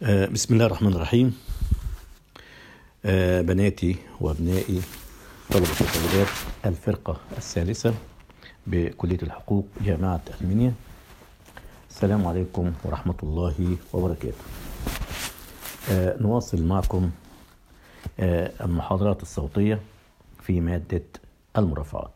بسم الله الرحمن الرحيم. بناتي وابنائي طلبة وطالبات الفرقة الثالثة بكلية الحقوق جامعة ألمانيا، السلام عليكم ورحمة الله وبركاته. نواصل معكم المحاضرات الصوتية في مادة المرافعات.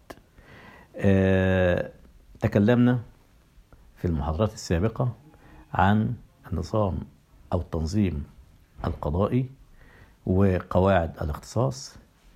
تكلمنا في المحاضرات السابقة عن النظام أو التنظيم القضائي وقواعد الاختصاص،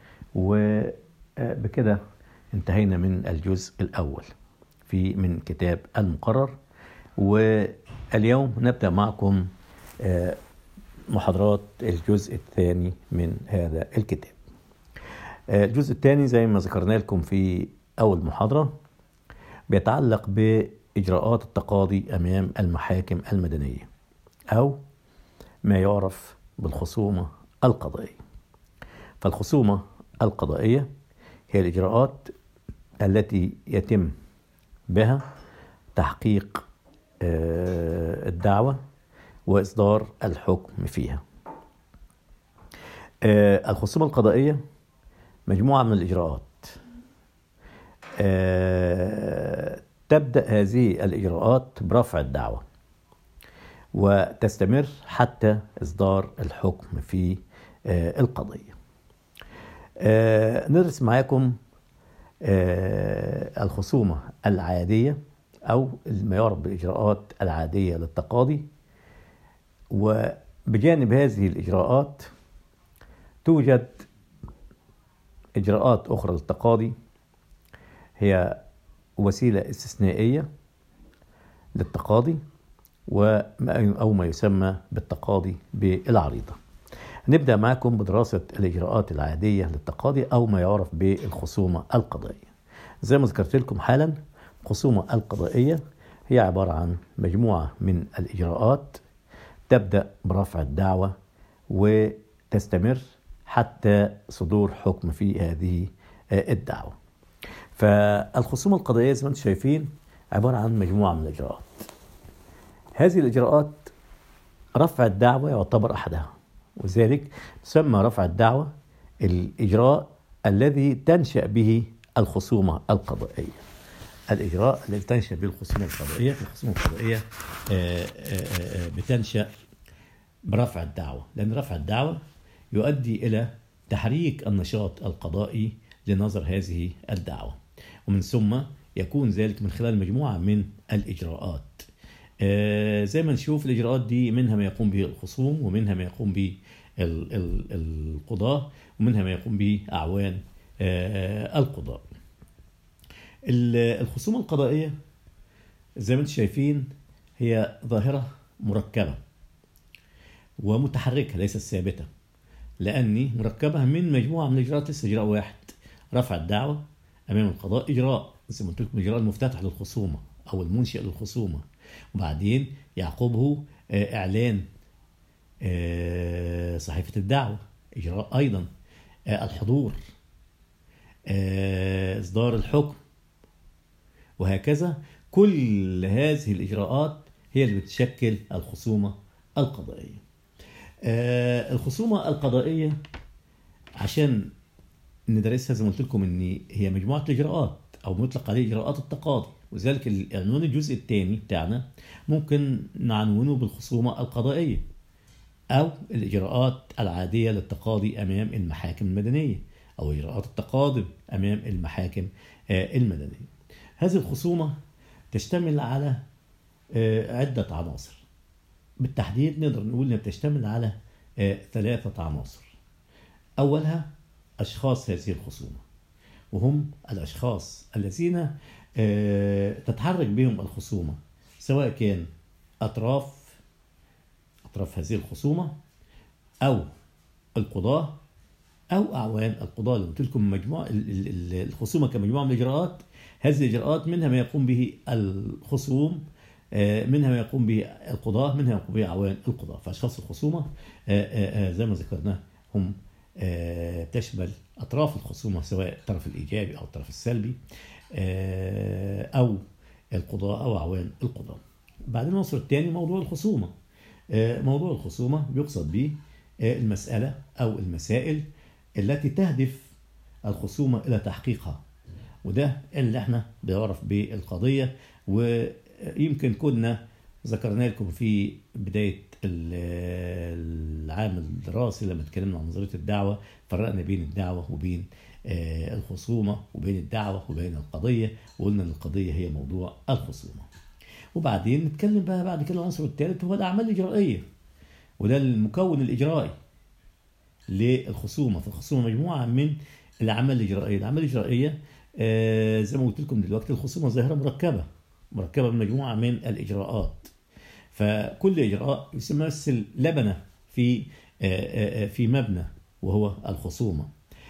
وبكده انتهينا من الجزء الأول من كتاب المقرر. واليوم نبدأ معكم محاضرات الجزء الثاني من هذا الكتاب. الجزء الثاني زي ما ذكرنا لكم في أول محاضرة بيتعلق بإجراءات التقاضي أمام المحاكم المدنية أو ما يعرف بالخصومة القضائية. فالخصومة القضائية هي الإجراءات التي يتم بها تحقيق الدعوة وإصدار الحكم فيها. الخصومة القضائية مجموعة من الإجراءات تبدأ هذه الإجراءات برفع الدعوة وتستمر حتى إصدار الحكم في القضية. ندرس معاكم الخصومة العادية أو ما يعرف بالإجراءات العادية للتقاضي. وبجانب هذه الإجراءات توجد إجراءات أخرى للتقاضي، هي وسيلة استثنائية للتقاضي أو ما يسمى بالتقاضي بالعريضة. نبدأ معكم بدراسة الإجراءات العادية للتقاضي أو ما يعرف بالخصومة القضائية. زي ما ذكرت لكم حالا، الخصومة القضائية هي عبارة عن مجموعة من الإجراءات تبدأ برفع الدعوة وتستمر حتى صدور حكم في هذه الدعوة. فالخصومة القضائية زي ما انتم شايفين عبارة عن مجموعة من الإجراءات. هذه الإجراءات رفع الدعوة يعتبر أحدها، وذلك تسمى رفع الدعوة الإجراء الذي تنشأ به الخصومة القضائية. الإجراء الذي تنشأ به الخصومة القضائية، الخصومة القضائية بتنشأ برفع الدعوة، لأن رفع الدعوة يؤدي إلى تحريك النشاط القضائي لنظر هذه الدعوة، ومن ثم يكون ذلك من خلال مجموعة من الإجراءات. زي ما نشوف الإجراءات دي منها ما يقوم به الخصوم، ومنها ما يقوم به القضاة، ومنها ما يقوم به أعوان القضاء. الخصومة القضائية زي ما انتم شايفين هي ظاهرة مركبة ومتحركة ليست ثابتة، لأني مركبة من مجموعة من الإجراءات. ليس إجراء واحد. رفع الدعوة أمام القضاء إجراء، زي ما قلت لكم الإجراء المفتتح للخصومة أو المنشئ للخصومة، وبعدين يعقبه إعلان صحيفة الدعوة إجراء أيضا، الحضور، إصدار الحكم، وهكذا. كل هذه الإجراءات هي اللي بتشكل الخصومة القضائية. الخصومة القضائية عشان ندرسها زي ما قلت لكم ان هي مجموعة الإجراءات أو مطلق عليه إجراءات التقاضي، وذلك العنوان الجزء الثاني بتاعنا ممكن نعنونه بالخصومة القضائية أو الإجراءات العادية للتقاضي أمام المحاكم المدنية أو إجراءات التقاضي أمام المحاكم المدنية. هذه الخصومة تشتمل على عدة عناصر. بالتحديد نقدر نقول أنها بتشتمل على 3 عناصر. أولها أشخاص هذه الخصومة، وهم الأشخاص الذين تتحرك بهم الخصومة، سواء كان أطراف هذه الخصومة أو القضاة أو أعوان القضاة. لو قلت لكم مجموعة الخصومة كمجموعة من الإجراءات، هذه الإجراءات منها ما يقوم به الخصوم، منها ما يقوم به القضاة، منها ما يقوم به أعوان القضاة. فأشخاص الخصومة زي ما ذكرنا هم تشمل أطراف الخصومة، سواء الطرف الإيجابي أو الطرف السلبي، أو القضاء أو أعوان القضاء. بعدين العنصر الثاني موضوع الخصومة. موضوع الخصومة بيقصد به المسألة أو المسائل التي تهدف الخصومة إلى تحقيقها، وده اللي احنا بنعرف بالقضية. ويمكن كنا ذكرنا لكم في بداية العام الدراسي لما اتكلمنا عن نظرية الدعوة، فرقنا بين الدعوة وبين الخصومة، وبين الدعوة وبين القضية، وقلنا ان القضية هي موضوع الخصومة. وبعدين نتكلم بقى بعد كده العنصر الثالث هو الأعمال الإجرائية، وده المكون الإجرائي للخصومة. فالخصومة مجموعة من الأعمال الإجرائية. الأعمال الإجرائية زي ما قلت لكم دلوقتي الخصومة ظاهرة مركبة من مجموعة من الإجراءات. فكل إجراء يمثل لبنة في مبنى وهو الخصومة.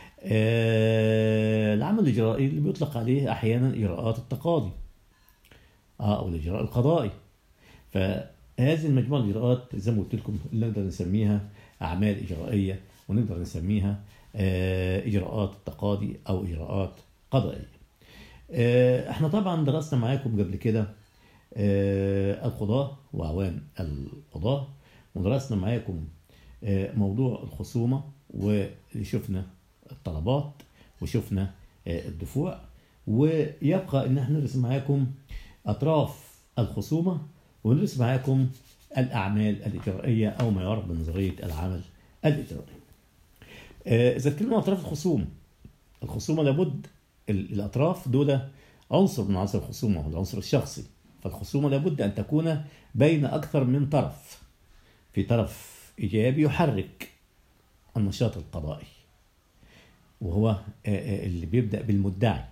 العمل الإجرائي اللي بيطلق عليه أحيانا إجراءات التقاضي أو الإجراء القضائي. فهذه المجموعة من الإجراءات زي ما قلت لكم نقدر نسميها أعمال إجرائية، ونقدر نسميها إجراءات التقاضي أو إجراءات قضائية. احنا طبعا درسنا معاكم قبل كده القضاة وأعوان القضاة، ودرسنا معاكم موضوع الخصومة، وشفنا الطلبات وشفنا الدفوع. ويبقى ان احنا ندرس معاكم أطراف الخصومة، وندرس معاكم الأعمال الإجرائية أو ما يعرف بنظرية العمل الإجرائي. إذا اتكلمنا عن أطراف الخصومة لابد الأطراف دول عنصر من عناصر الخصومة، هو العنصر الشخصي. فالخصومة لابد أن تكون بين أكثر من طرف. في طرف إيجابي يحرك النشاط القضائي، وهو اللي بيبدأ بالمدعي،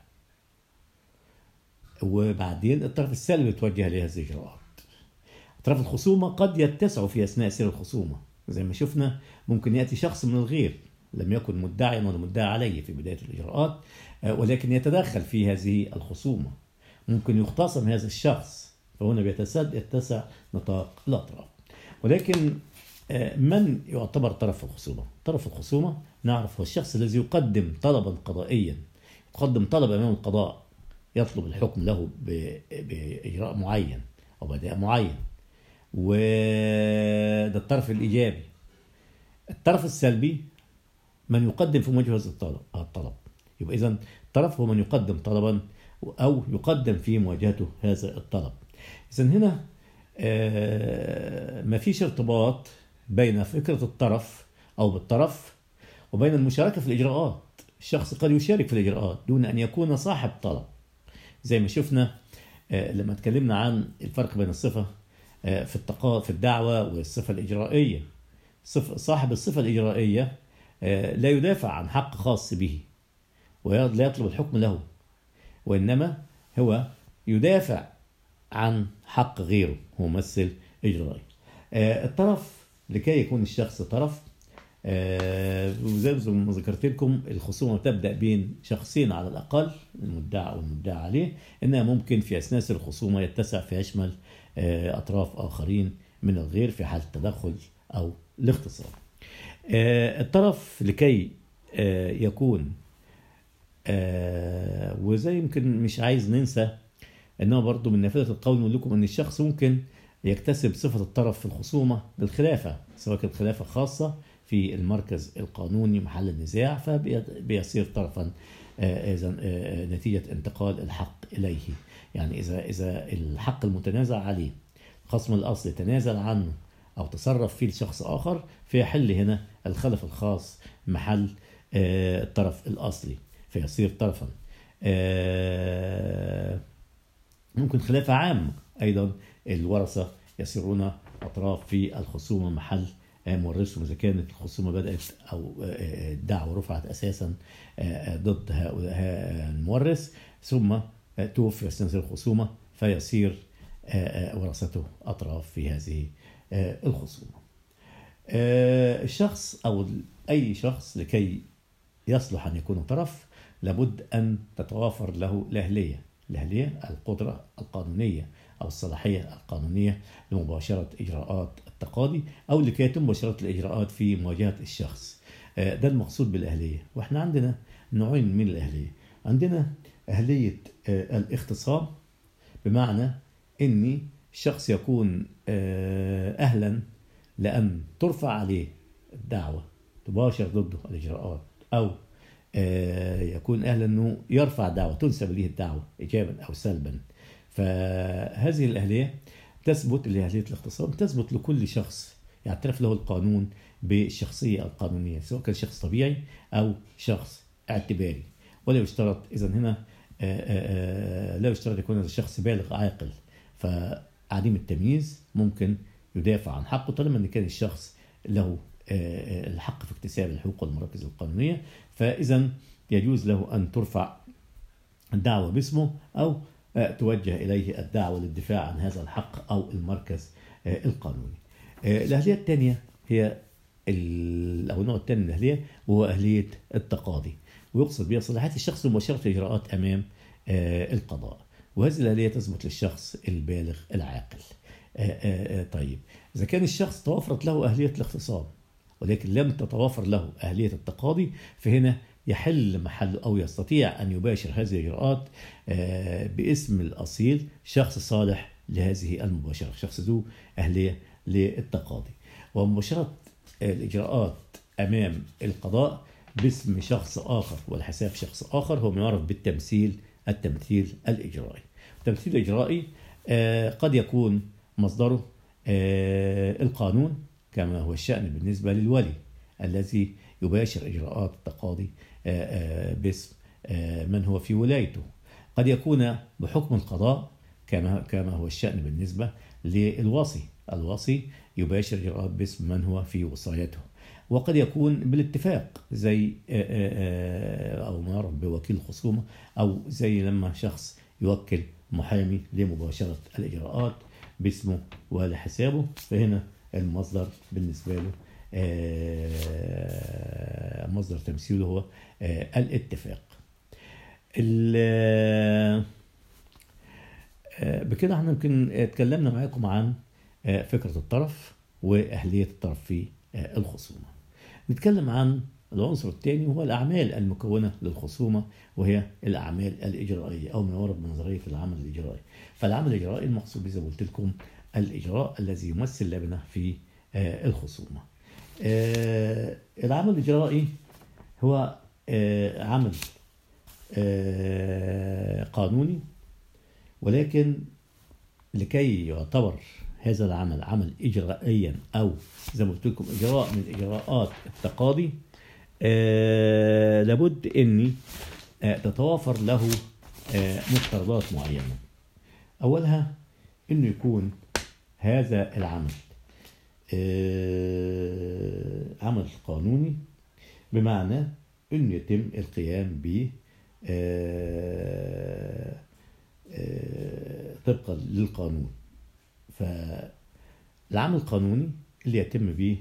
وبعدين الطرف السلبي يتوجه إليه هذه الإجراءات. أطراف الخصومة قد يتسعوا في أثناء سير الخصومة، زي ما شفنا ممكن يأتي شخص من الغير لم يكن مدعيا ولا مدعي عليه في بداية الإجراءات، ولكن يتدخل في هذه الخصومة. ممكن يختصم هذا الشخص، فهنا يتسع نطاق الأطراف. ولكن من يعتبر طرف الخصومة؟ طرف الخصومة نعرف هو الشخص الذي يقدم طلبا قضائيا، يقدم طلب أمام القضاء يطلب الحكم له بإجراء معين أو بأداء معين، وده الطرف الإيجابي. الطرف السلبي من يقدم في مواجهة هذا الطلب. يبقى إذن الطرف هو من يقدم طلبا أو يقدم في مواجهته هذا الطلب. إذن هنا ما فيش ارتباط بين فكرة الطرف أو بالطرف وبين المشاركة في الإجراءات. الشخص قد يشارك في الإجراءات دون أن يكون صاحب طلب، زي ما شفنا لما اتكلمنا عن الفرق بين الصفة في الدعوة والصفة الإجرائية. صاحب الصفة الإجرائية لا يدافع عن حق خاص به ولا يطلب الحكم له، وإنما هو يدافع عن حق غيره، هو ممثل إجرائي. الطرف لكي يكون الشخص طرف، وزي ما ذكرت لكم الخصومة تبدأ بين شخصين على الأقل، المدعى والمدعى عليه، إنها ممكن في أثناء الخصومة يتسع في يشمل أطراف آخرين من الغير في حال التدخل أو الاختصار. الطرف لكي يكون وزي يمكن مش عايز ننسى انه برضو من نافذة القول نقول لكم ان الشخص ممكن يكتسب صفة الطرف في الخصومة بالخلافة، سواء كانت خلافة خاصة في المركز القانوني محل النزاع فبيصير طرفا نتيجة انتقال الحق إليه. يعني إذا الحق المتنازع عليه خصم الأصل تنازل عنه أو تصرف فيه لشخص آخر، فيحل هنا الخلف الخاص محل الطرف الأصلي فيصير طرفا. ممكن خلافة عامة أيضا، الورثة يصيرون أطراف في الخصومة محل مورثهم، إذا كانت الخصومة بدأت أو الدعوة رفعت أساسا ضد هؤلاء المورث ثم توفي أثناء الخصومة، فيصير ورثته أطراف في هذه الخصومة. الشخص أو أي شخص لكي يصلح أن يكون طرف لابد أن تتوافر له الأهلية القدرة القانونية أو الصلاحية القانونية لمباشرة إجراءات التقاضي أو لكي يتم مباشرة الإجراءات في مواجهة الشخص. ده المقصود بالأهلية. وإحنا عندنا نوعين من الأهلية. عندنا أهلية الاختصام، بمعنى أن الشخص يكون أهلا لأن ترفع عليه الدعوة تباشر ضده الإجراءات، أو يكون أهلا أنه يرفع دعوة تنسب إليه الدعوة إيجابا أو سلبا. فهذه الأهلية تثبت، اللي هي أهلية الاختصام، تثبت لكل شخص يعترف له القانون بالشخصية القانونية، سواء كان شخص طبيعي أو شخص اعتباري. ولا يشترط إذن هنا لا يشترط يكون هذا الشخص بالغ عاقل، فعديم التمييز ممكن يدافع عن حقه طالما أن كان الشخص له الحق في اكتساب الحقوق والمراكز القانونية، فإذا يجوز له أن ترفع الدعوة باسمه أو توجه إليه الدعوة للدفاع عن هذا الحق أو المركز القانوني. الأهلية الثانية هي أو النوع الثاني من الأهلية، وهو أهلية التقاضي، ويقصد بها صلاحية الشخص لمباشرة إجراءات أمام القضاء، وهذه الأهلية تثبت للشخص البالغ العاقل. طيب، إذا كان الشخص توفرت له أهلية الاختصام ولكن لم تتوافر له أهلية التقاضي، فهنا يحل محله أو يستطيع أن يباشر هذه الإجراءات باسم الأصيل شخص صالح لهذه المباشرة، شخص ذو أهلية للتقاضي. ومباشرة الإجراءات أمام القضاء باسم شخص آخر والحساب شخص آخر هو ما يعرف بالتمثيل الإجرائي. التمثيل الإجرائي قد يكون مصدره القانون كما هو الشأن بالنسبة للولي الذي يباشر إجراءات التقاضي باسم من هو في ولايته. قد يكون بحكم القضاء كما هو الشأن بالنسبة للوصي، الوصي يباشر إجراءات باسم من هو في وصايته. وقد يكون بالاتفاق زي أو ما يعرف بوكيل الخصومة، أو زي لما شخص يوكل محامي لمباشرة الإجراءات باسمه ولحسابه، فهنا المصدر بالنسبة له مصدر تمثيله هو الاتفاق. بكده احنا يمكن اتكلمنا معاكم عن فكرة الطرف وأهلية الطرف في الخصومة. نتكلم عن العنصر الثاني وهو الأعمال المكونة للخصومة، وهي الأعمال الإجرائية أو ما يعرف بنظرية العمل الإجرائي. فالعمل الإجرائي المقصود به زي ما قلت لكم الإجراء الذي يمثل لبنة في الخصومة. العمل الإجرائي هو عمل قانوني، ولكن لكي يعتبر هذا العمل عمل إجرائيا أو زي ما قلت لكم إجراء من إجراءات التقاضي، لابد أن تتوافر له مقتضيات معينة. أولها أنه يكون هذا العمل عمل قانوني، بمعنى أنه يتم القيام به طبقا للقانون. فالعمل القانوني اللي يتم به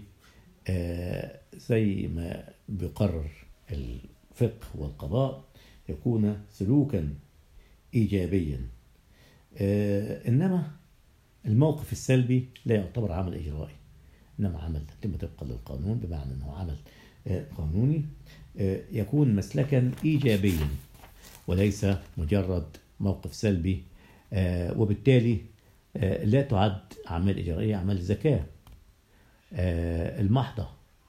زي ما بيقرر الفقه والقضاء يكون سلوكا إيجابيا، إنما الموقف السلبي لا يعتبر عمل إجرائي، إنما عمل يتم طبقا للقانون، بمعنى أنه عمل قانوني يكون مسلكا إيجابيا وليس مجرد موقف سلبي، وبالتالي لا تعد أعمال إجرائية أعمال الزكاة المحضة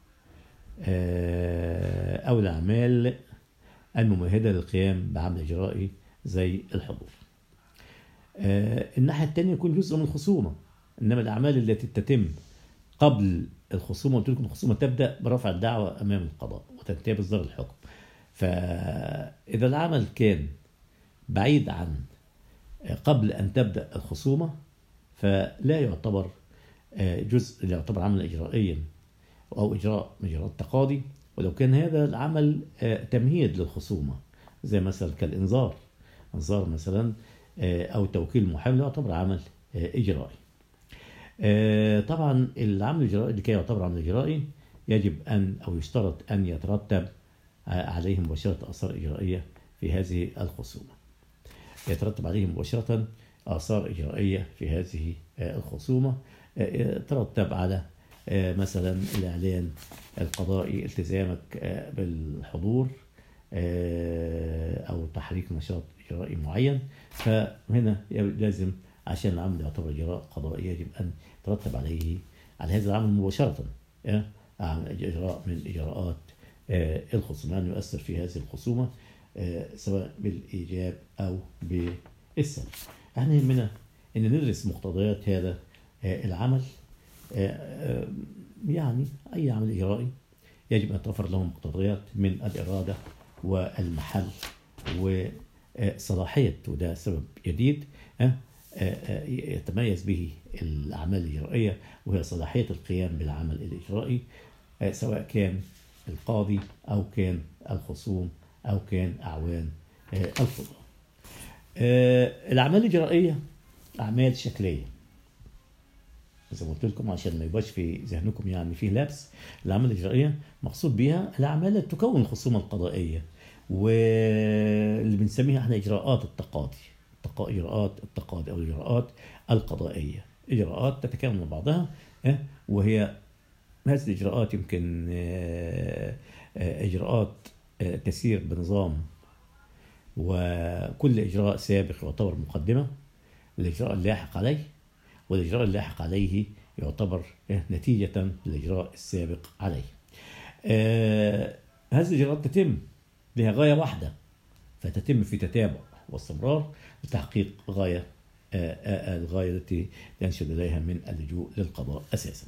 أو الأعمال الممهدة للقيام بعمل إجرائي زي الحضور. الناحية الثانية يكون جزء من الخصومة، إنما الأعمال التي تتم قبل الخصومة، قلت لكم الخصومة تبدأ برفع الدعوة أمام القضاء وتنتهي بإصدار الحكم. فإذا العمل كان بعيد عن قبل أن تبدأ الخصومة فلا يعتبر جزء، لا يعتبر عمل إجرائيا أو إجراء من إجراءات التقاضي. ولو كان هذا العمل تمهيد للخصومة زي مثلا كالإنذار، إنذار مثلا أو توكيل محامي، لا يعتبر عمل إجرائي. طبعا العمل الإجرائي لكي يعتبر عمل إجرائي يجب أن أو يشترط أن يترتب عليه مباشرة آثار إجرائية في هذه الخصومة. يترتب عليه مباشرة آثار إجرائية في هذه الخصومة، ترتب على مثلا الإعلان القضائي التزامك بالحضور أو تحريك نشاط إجرائي معين. فهنا لازم عشان العمل يعتبر إجراء قضائي يجب أن ترتب عليه على هذا العمل مباشرة، إجراء من إجراءات الخصومة، يعني يؤثر في هذه الخصومة سواء بالإيجاب أو بالسلب. احنا يهمنا أن ندرس مقتضيات هذا العمل. يعني أي عمل إجرائي يجب أن توفر له مقتضيات من الإرادة والمحل وصلاحية، وده سبب جديد يتميز به الأعمال الإجرائية، وهي صلاحية القيام بالعمل الإجرائي، سواء كان القاضي أو كان الخصوم أو كان أعوان القضاء. الأعمال الإجرائية أعمال شكلية زي ما قلت لكم عشان ما يبقاش في ذهنكم يعني فيه لبس. الأعمال الإجرائية مقصود بها الأعمال التي تكون الخصومة القضائية، واللي بنسميها احنا إجراءات التقاضي، إجراءات التقاضي أو الإجراءات القضائية، إجراءات تتكامل مع بعضها، وهي هذه الإجراءات يمكن إجراءات تسير بنظام، وكل إجراء سابق يعتبر مقدمة للإجراء اللاحق عليه، والإجراء اللاحق عليه يعتبر نتيجة للإجراء السابق عليه. هذه الإجراءات تتم لها غاية واحدة، فتتم في تتابع واستمرار لتحقيق الغاية التي ينشد إليها من اللجوء للقضاء أساسا.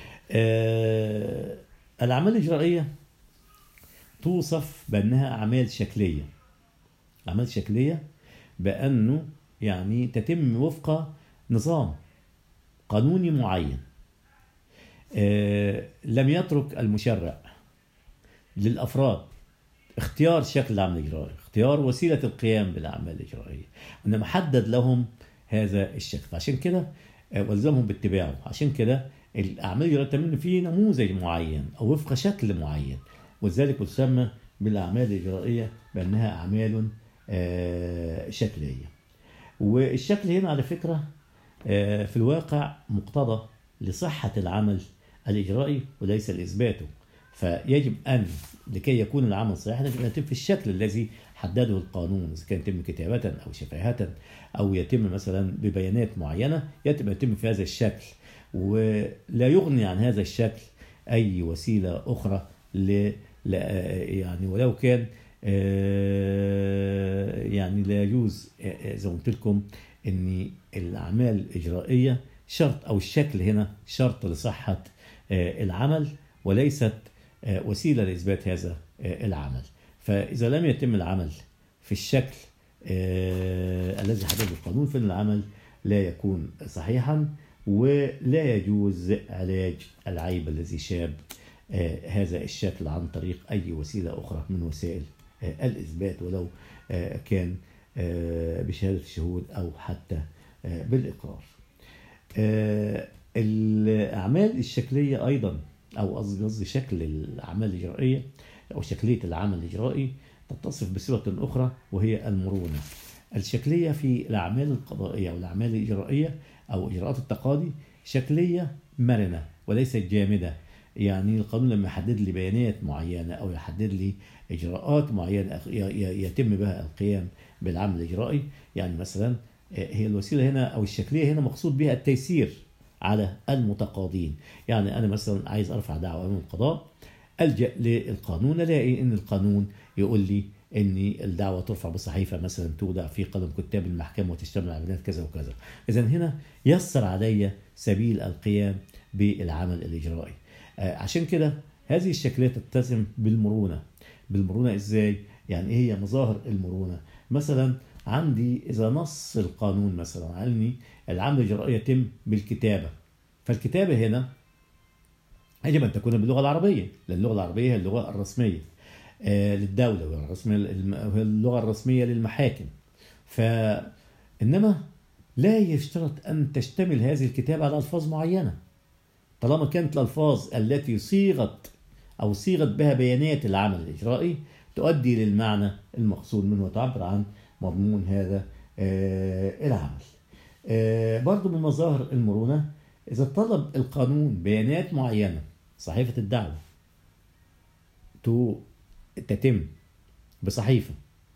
الأعمال الإجرائية توصف بأنها أعمال شكلية. أعمال شكلية بأنه يعني تتم وفق نظام قانوني معين. لم يترك المشرع للأفراد اختيار شكل العمل الإجرائي، اختيار وسيلة القيام بالأعمال الإجرائية، وإنما حدد لهم هذا الشكل، عشان كده والزمهم باتباعه. عشان كده الأعمال الإجرائية تتم فيه نموذج معين أو وفق شكل معين، ولذلك تسمى بالأعمال الإجرائية بأنها أعمال شكلية. والشكل هنا على فكرة في الواقع مقتضى لصحة العمل الإجرائي وليس لإثباته، فيجب أن لكي يكون العمل صحيحا يجب أن يتم في الشكل الذي حدده القانون، إذا كان يتم كتابة أو شفاهة أو يتم مثلا ببيانات معينة، يتم في هذا الشكل، ولا يغني عن هذا الشكل أي وسيلة أخرى يعني ولو كان يعني لا يجوز زي ما قلت لكم ان الاعمال الاجرائيه شرط، او الشكل هنا شرط لصحه العمل وليست وسيله لاثبات هذا العمل. فاذا لم يتم العمل في الشكل الذي حدده القانون فإن العمل لا يكون صحيحا، ولا يجوز علاج العيب الذي شاب هذا الشكل عن طريق أي وسيلة أخرى من وسائل الإثبات، ولو كان بشهادة الشهود أو حتى بالإقرار. الأعمال الشكلية أيضا، أو قصدي شكل الأعمال الإجرائية أو شكلية العمل الإجرائي تتصف بصفة أخرى وهي المرونة. الشكلية في الأعمال القضائية أو الأعمال الإجرائية أو إجراءات التقاضي شكلية مرنة وليست جامدة. يعني القانون لما يحدد لي بيانات معينة أو يحدد لي إجراءات معينة يتم بها القيام بالعمل الإجرائي، يعني مثلا هي الوسيلة هنا أو الشكلية هنا مقصود بها التيسير على المتقاضين. يعني أنا مثلا عايز أرفع دعوة أمام القضاء، ألجأ للقانون، ألاقي إن القانون يقول لي إن الدعوة ترفع بصحيفة مثلا تودع في قلم كتاب المحكمة وتشتمل على بيانات كذا وكذا. إذن هنا يسر علي سبيل القيام بالعمل الإجرائي. عشان كده هذه الشكلية تتسم بالمرونة. بالمرونة إزاي؟ يعني إيه هي مظاهر المرونة؟ مثلا عندي إذا نص القانون مثلا علني العمل الإجرائي يتم بالكتابة، فالكتابة هنا يجب أن تكون باللغة العربية، لأن اللغة العربية هي اللغة الرسمية للدولة وهي اللغة الرسمية للمحاكم. فإنما لا يشترط أن تشتمل هذه الكتابة على ألفاظ معينة، طالما كانت الألفاظ التي صيغت بها بيانات العمل الإجرائي تؤدي للمعنى المقصود منه وتعبر عن مضمون هذا العمل. برضو من مظاهر المرونة إذا طلب القانون بيانات معينة، صحيفة الدعوة تتم بصحيفة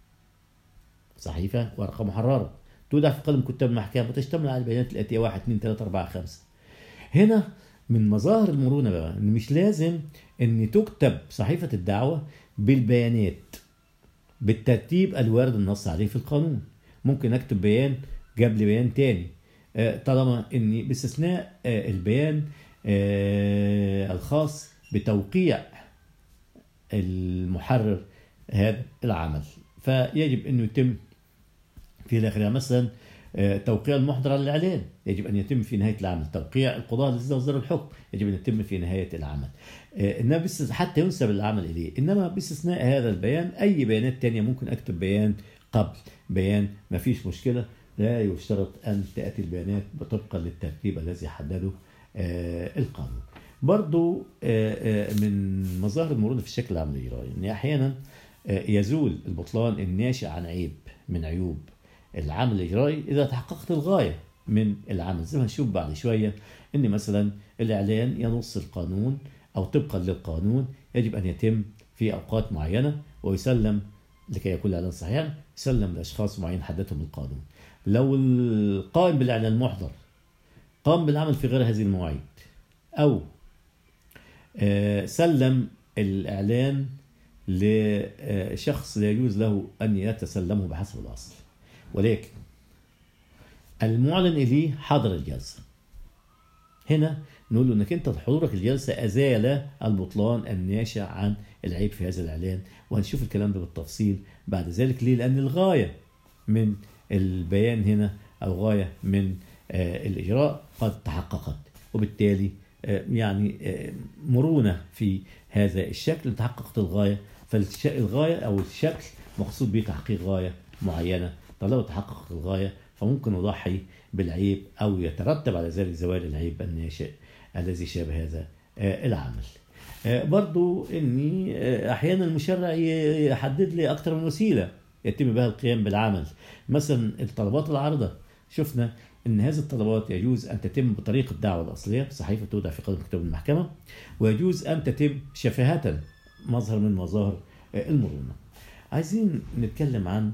ورقة محررة تودع في قلم كتاب المحكمة وتشتمل على البيانات الآتية 1 2 3 4 5. هنا من مظاهر المرونة بقى ان مش لازم ان تكتب صحيفة الدعوة بالبيانات بالترتيب الوارد النص عليه في القانون. ممكن اكتب بيان قبل بيان تاني، طالما اني باستثناء البيان الخاص بتوقيع المحرر هذا العمل، فيجب انه يتم في الاخر. مثلا توقيع المحضر على الاعلان يجب ان يتم في نهايه العمل، توقيع القضاء الذي اصدر الحكم يجب ان يتم في نهايه العمل، انما حتى ينسب العمل اليه. انما باستثناء هذا البيان اي بيانات تانية ممكن اكتب بيان قبل بيان، ما فيش مشكله. لا يشترط ان تاتي البيانات طبقا للترتيب الذي حدده القانون. برضو من مظاهر المرونة في الشكل العام الإجرائي ان احيانا يزول البطلان الناشئ عن عيب من عيوب العمل الإجرائي إذا تحققت الغاية من العمل. زي ما هنشوف بعد شوية إن مثلا الإعلان ينص القانون أو طبقا للقانون يجب أن يتم في أوقات معينة ويسلم لكي يكون الإعلان صحيحا، يسلم لأشخاص معين حددهم القانون. لو القائم بالإعلان المحضر قام بالعمل في غير هذه المواعيد أو سلم الإعلان لشخص لا يجوز له أن يتسلمه بحسب الأصل، ولكن المعلن إليه حضر الجلسة، هنا نقول له أنك أنت حضورك الجلسة أزال البطلان الناشئ عن العيب في هذا الإعلان. وهنشوف الكلام ده بالتفصيل بعد ذلك. ليه؟ لأن الغاية من البيان هنا أو غاية من الإجراء قد تحققت، وبالتالي يعني مرونة في هذا الشكل، تحققت الغاية. فالغاية أو الشكل مقصود به تحقيق غاية معينة، طالما تحققت الغاية فممكن نضحي بالعيب أو يترتب على ذلك زوال العيب الناشئ الذي شابه هذا العمل. برضو أني أحيانا المشرع يحدد لي أكثر من وسيلة يتم بها القيام بالعمل. مثلا الطلبات العارضة، شفنا أن هذه الطلبات يجوز أن تتم بطريقة الدعوة الأصلية صحيفة تودع في قائمة كتاب المحكمة، ويجوز أن تتم شفاهة، مظهر من مظاهر المرونة. عايزين نتكلم عن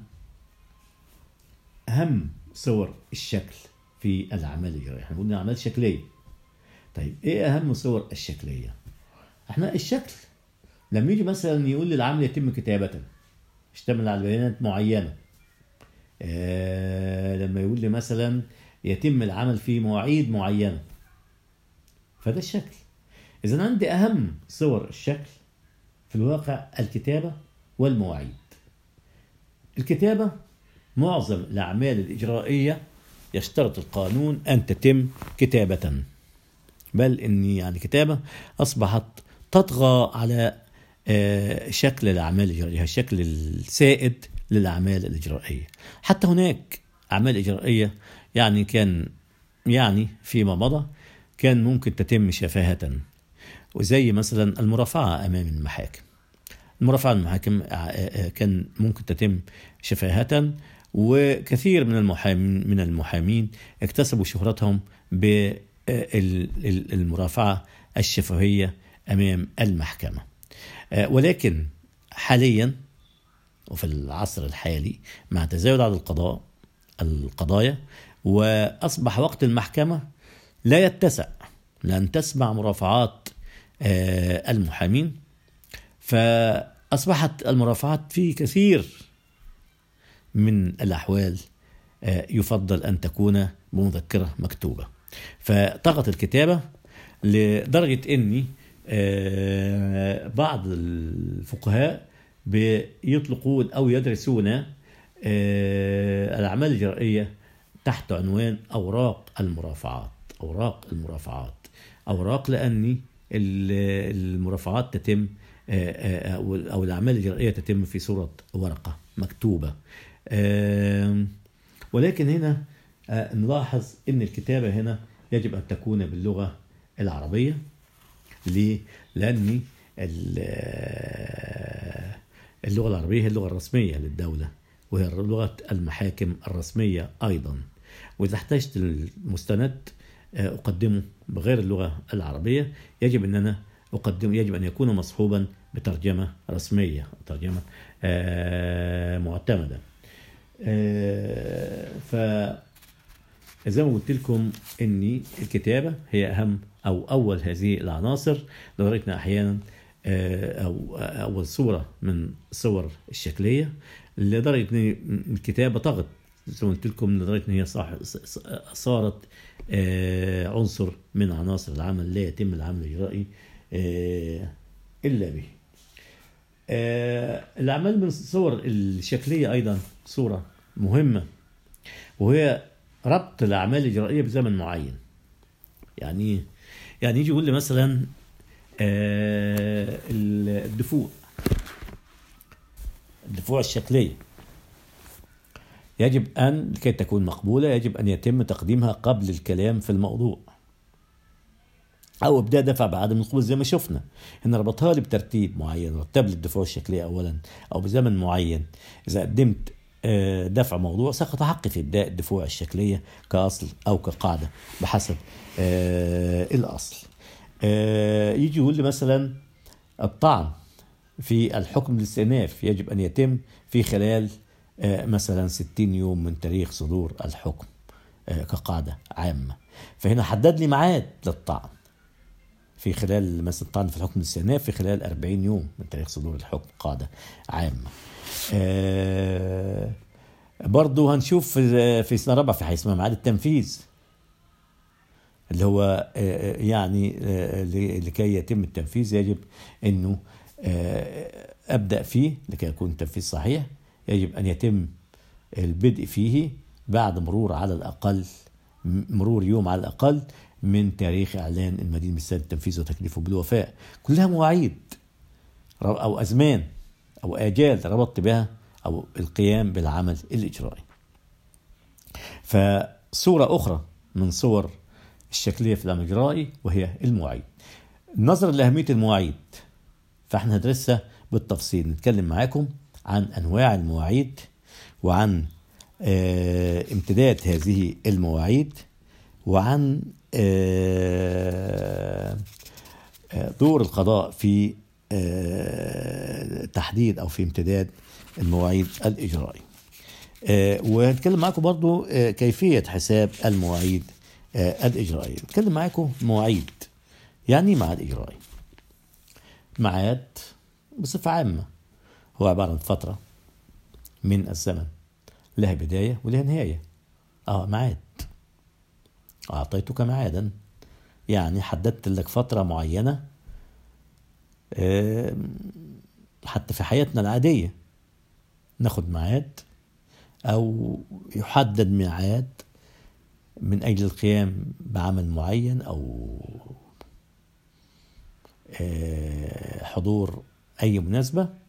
أهم صور الشكل في الأعمال الإجرائية. احنا قلنا أعمال شكلية. طيب إيه أهم صور الشكلية؟ احنا الشكل لما يجي مثلا يقول لي العمل يتم كتابة يشتمل على بيانات معينة، لما يقول لي مثلا يتم العمل في مواعيد معينة، فده الشكل. إذن عندي أهم صور الشكل في الواقع الكتابة والمواعيد. الكتابة معظم الأعمال الإجرائية يشترط القانون أن تتم كتابة، بل إن يعني كتابة أصبحت تطغى على شكل الأعمال الإجرائية، الشكل السائد للأعمال الإجرائية. حتى هناك أعمال إجرائية يعني كان يعني فيما مضى كان ممكن تتم شفاهة، وزي مثلا المرافعة أمام المحاكم. المرافعة أمام المحاكم كان ممكن تتم شفاهة، وكثير من المحامين اكتسبوا شهرتهم بالمرافعة الشفهية أمام المحكمة. ولكن حاليا وفي العصر الحالي مع تزايد عدد القضايا وأصبح وقت المحكمة لا يتسع لأن تسمع مرافعات المحامين، فأصبحت المرافعات في كثير من الأحوال يفضل أن تكون بمذكرة مكتوبة. فطغت الكتابة لدرجة أني بعض الفقهاء بيطلقون أو يدرسون الأعمال الإجرائية تحت عنوان أوراق المرافعات. أوراق لأن المرافعات تتم أو الأعمال الإجرائية تتم في صورة ورقة مكتوبة. ولكن هنا نلاحظ أن الكتابة هنا يجب أن تكون باللغة العربية. ليه؟ لأن اللغة العربية هي اللغة الرسمية للدولة، وهي لغة المحاكم الرسمية أيضا. وإذا احتجت المستند أقدمه بغير اللغة العربية يجب أن يكون مصحوبا بترجمة رسمية، ترجمة معتمدة. فزي ما قلت لكم إن الكتابة هي أهم أو أول هذه العناصر، لدرجة إن أحيانا أو أول صورة من صور الشكلية، لدرجة إن الكتابة طغت زي ما قلت لكم، لدرجة إن هي صارت عنصر من عناصر العمل لا يتم العمل الإجرائي إلا به. الأعمال من الصور الشكلية أيضا صورة مهمة، وهي ربط الأعمال الإجرائية بزمن معين. يعني يجي يقول لي مثلا الدفوع الشكلية يجب أن لكي تكون مقبولة يجب أن يتم تقديمها قبل الكلام في الموضوع، أو إبداء دفع بعدم القبول زي ما شفنا إن ربطها لي بترتيب معين، رتب لي الدفوع الشكلية أولا أو بزمن معين. إذا قدمت دفع موضوع سقط حقي في إبداء الدفوع الشكلية كأصل أو كقاعدة بحسب الأصل. يجي يقول لي مثلا الطعن في الحكم الاستئناف يجب أن يتم في خلال مثلا 60 يوم من تاريخ صدور الحكم كقاعدة عامة. فهنا حدد لي ميعاد للطعن في خلال مثلا الطعن في الحكم الاستئناف في خلال 40 يوم من تاريخ صدور الحكم قاعدة عامة. برضو هنشوف في سنة رابعة في حيث اسمها ميعاد التنفيذ، اللي هو يعني لكي يتم التنفيذ يجب انه ابدأ فيه لكي يكون التنفيذ صحيح. يجب ان يتم البدء فيه بعد مرور يوم على الاقل من تاريخ اعلان المدين بسنة التنفيذ وتكليفه بالوفاء. كلها مواعيد او ازمان او اجال ربطت بها او القيام بالعمل الاجرائي. فصورة اخرى من صور الشكلية في العمل الإجرائي وهي المواعيد. نظرا لأهمية المواعيد فاحنا هندرسها بالتفصيل، نتكلم معاكم عن أنواع المواعيد وعن امتداد هذه المواعيد وعن دور القضاء في تحديد أو في امتداد المواعيد الإجرائي. وهنتكلم معاكم برضو كيفية حساب المواعيد الإجرائية. نتكلم معاكم مواعيد. يعني ميعاد إجرائي، ميعاد بصفة عامة هو عبارة عن فترة من الزمن لها بداية ولها نهاية. ميعاد أعطيتك ميعادا، يعني حددت لك فترة معينة. حتى في حياتنا العادية ناخد ميعاد أو يحدد ميعاد من أجل القيام بعمل معين أو حضور أي مناسبة.